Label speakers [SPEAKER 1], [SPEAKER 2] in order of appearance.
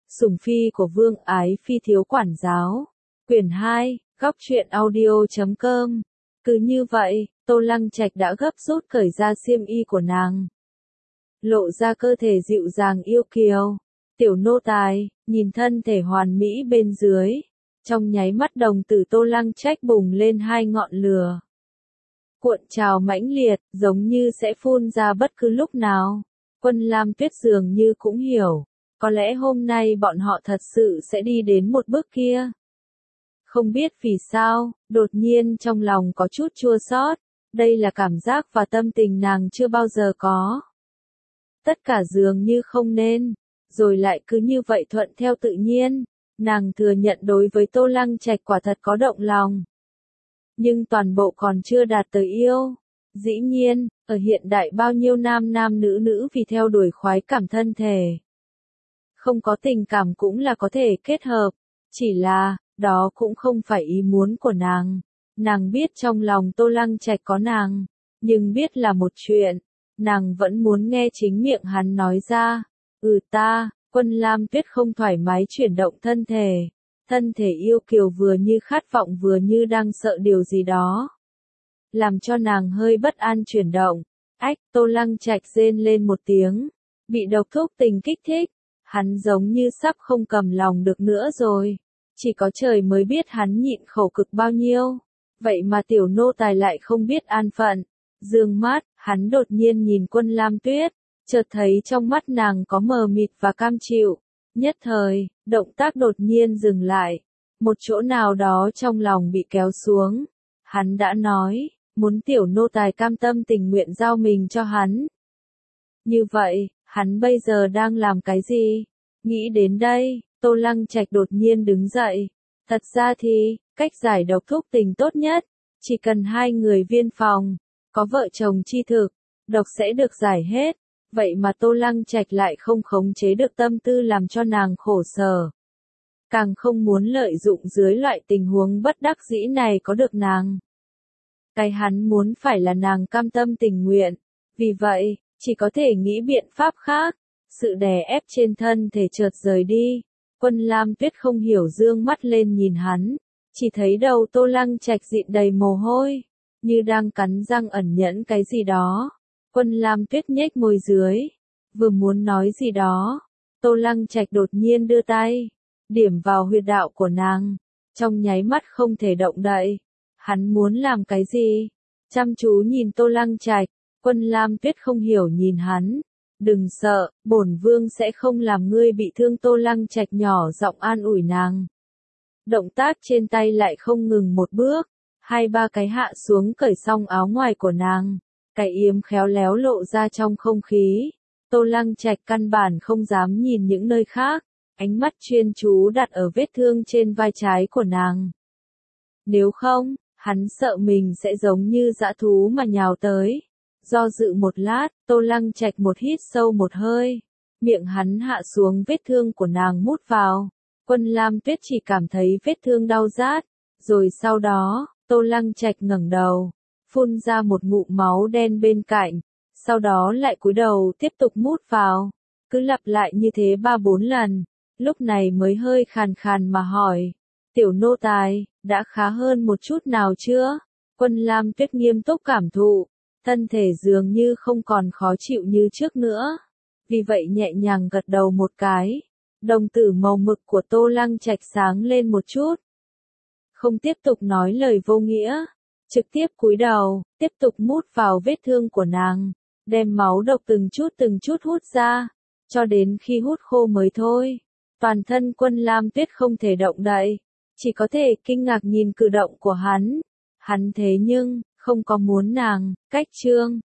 [SPEAKER 1] Sủng phi của Vương Ái Phi thiếu quản giáo. Quyển 2, góc truyện audio.com. Cứ như vậy, Tô Lăng Trạch đã gấp rút cởi ra xiêm y của nàng. Lộ ra cơ thể dịu dàng yêu kiều. Tiểu nô tài, nhìn thân thể hoàn mỹ bên dưới. Trong nháy mắt đồng tử Tô Lăng Trạch bùng lên hai ngọn lửa. Cuộn trào mãnh liệt, giống như sẽ phun ra bất cứ lúc nào. Quân Lam Tuyết dường như cũng hiểu. Có lẽ hôm nay bọn họ thật sự sẽ đi đến một bước kia. Không biết vì sao, đột nhiên trong lòng có chút chua xót. Đây là cảm giác và tâm tình nàng chưa bao giờ có. Tất cả dường như không nên, rồi lại cứ như vậy thuận theo tự nhiên. Nàng thừa nhận đối với Tô Lăng Trạch quả thật có động lòng. Nhưng toàn bộ còn chưa đạt tới yêu. Dĩ nhiên, ở hiện đại bao nhiêu nam nam nữ nữ vì theo đuổi khoái cảm thân thể. Không có tình cảm cũng là có thể kết hợp. Chỉ là, đó cũng không phải ý muốn của nàng. Nàng biết trong lòng Tô Lăng Trạch có nàng. Nhưng biết là một chuyện. Nàng vẫn muốn nghe chính miệng hắn nói ra. Quân Lam Tuyết không thoải mái chuyển động thân thể. Thân thể yêu kiều vừa như khát vọng vừa như đang sợ điều gì đó. Làm cho nàng hơi bất an chuyển động. Tô Lăng Trạch rên lên một tiếng. Bị độc thuốc tình kích thích. Hắn giống như sắp không cầm lòng được nữa rồi. Chỉ có trời mới biết hắn nhịn khổ cực bao nhiêu. Vậy mà tiểu nô tài lại không biết an phận. Dương mắt, hắn đột nhiên nhìn Quân Lam Tuyết. Chợt thấy trong mắt nàng có mờ mịt và cam chịu. Nhất thời, động tác đột nhiên dừng lại. Một chỗ nào đó trong lòng bị kéo xuống. Hắn đã nói, muốn tiểu nô tài cam tâm tình nguyện giao mình cho hắn. Như vậy, hắn bây giờ đang làm cái gì? Nghĩ đến đây, Tô Lăng Trạch đột nhiên đứng dậy. Thật ra thì, cách giải độc thuốc tình tốt nhất, chỉ cần hai người viên phòng, có vợ chồng chi thực, độc sẽ được giải hết. Vậy mà Tô Lăng Trạch lại không khống chế được tâm tư làm cho nàng khổ sở. Càng không muốn lợi dụng dưới loại tình huống bất đắc dĩ này có được nàng. Cái hắn muốn phải là nàng cam tâm tình nguyện. Vì vậy, chỉ có thể nghĩ biện pháp khác. Sự đè ép trên thân thể chợt rời đi. Quân Lam Tuyết không hiểu dương mắt lên nhìn hắn. Chỉ thấy đầu Tô Lăng Trạch dịn đầy mồ hôi. Như đang cắn răng ẩn nhẫn cái gì đó. Quân Lam Tuyết nhếch môi dưới. Vừa muốn nói gì đó. Tô Lăng Trạch đột nhiên đưa tay. Điểm vào huyệt đạo của nàng. Trong nháy mắt không thể động đậy. Hắn muốn làm cái gì? Chăm chú nhìn Tô Lăng Trạch. Quân Lam Tuyết không hiểu nhìn hắn. Đừng sợ, bổn vương sẽ không làm ngươi bị thương. Tô Lăng Trạch nhỏ giọng an ủi nàng. Động tác trên tay lại không ngừng một bước. 2-3 cái hạ xuống cởi xong áo ngoài của nàng. Cái yếm khéo léo lộ ra trong không khí. Tô Lăng Trạch căn bản không dám nhìn những nơi khác. Ánh mắt chuyên chú đặt ở vết thương trên vai trái của nàng. Nếu không, hắn sợ mình sẽ giống như dã thú mà nhào tới. Do dự một lát, Tô Lăng Trạch một hít sâu một hơi. Miệng hắn hạ xuống vết thương của nàng mút vào. Quân Lam Tuyết chỉ cảm thấy vết thương đau rát. Rồi sau đó, Tô Lăng Trạch ngẩng đầu. Phun ra một ngụm máu đen bên cạnh. Sau đó lại cúi đầu tiếp tục mút vào. Cứ lặp lại như thế 3-4 lần. Lúc này mới hơi khàn khàn mà hỏi. Tiểu nô tài, đã khá hơn một chút nào chưa? Quân Lam Tuyết nghiêm túc cảm thụ. Thân thể dường như không còn khó chịu như trước nữa. Vì vậy nhẹ nhàng gật đầu một cái. Đồng tử màu mực của Tô Lăng Trạch sáng lên một chút. Không tiếp tục nói lời vô nghĩa. Trực tiếp cúi đầu, tiếp tục mút vào vết thương của nàng. Đem máu độc từng chút hút ra. Cho đến khi hút khô mới thôi. Toàn thân Quân Lam Tuyết không thể động đậy. Chỉ có thể kinh ngạc nhìn cử động của hắn. Hắn thế nhưng, không có muốn nàng, cách chương.